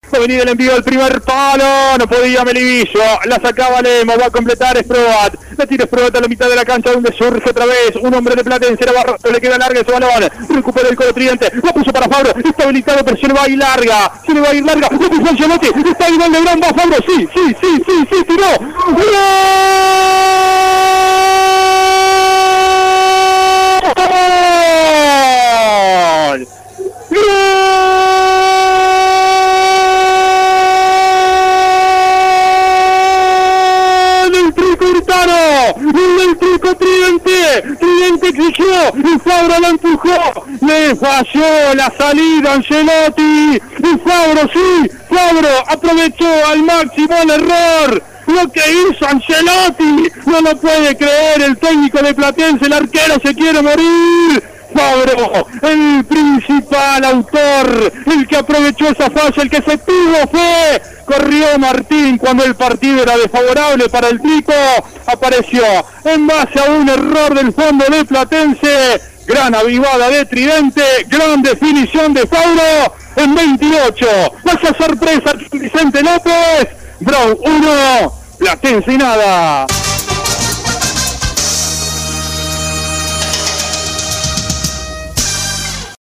Va a venir el envío del primer palo, no podía Melillo, la sacaba Lemos, va a completar Sproat, la tira Sproat a la mitad de la cancha donde surge otra vez un hombre de Platense, le queda larga ese balón, recupera el Colo Tridente, lo puso para Fabro, está habilitado pero se le va a ir larga, lo puso Ancelotti, está ahí donde Gran, va Fabro, sí, tiró, ¡gol! El Trico Tridente exigió y Fabro lo empujó, le falló la salida Ancelotti y Fabro aprovechó al máximo el error. Lo que hizo Ancelotti, no lo puede creer el técnico de Platense, el arquero se quiere morir. Fabro, el principal autor, el que aprovechó esa falla, el que se tuvo fe. Corrió Martín cuando el partido era desfavorable para el Trico, apareció en base a un error del fondo de Platense. Gran avivada de Tridente, gran definición de Fabro en 28. Vaya sorpresa Vicente López, Brown 1, Platense nada.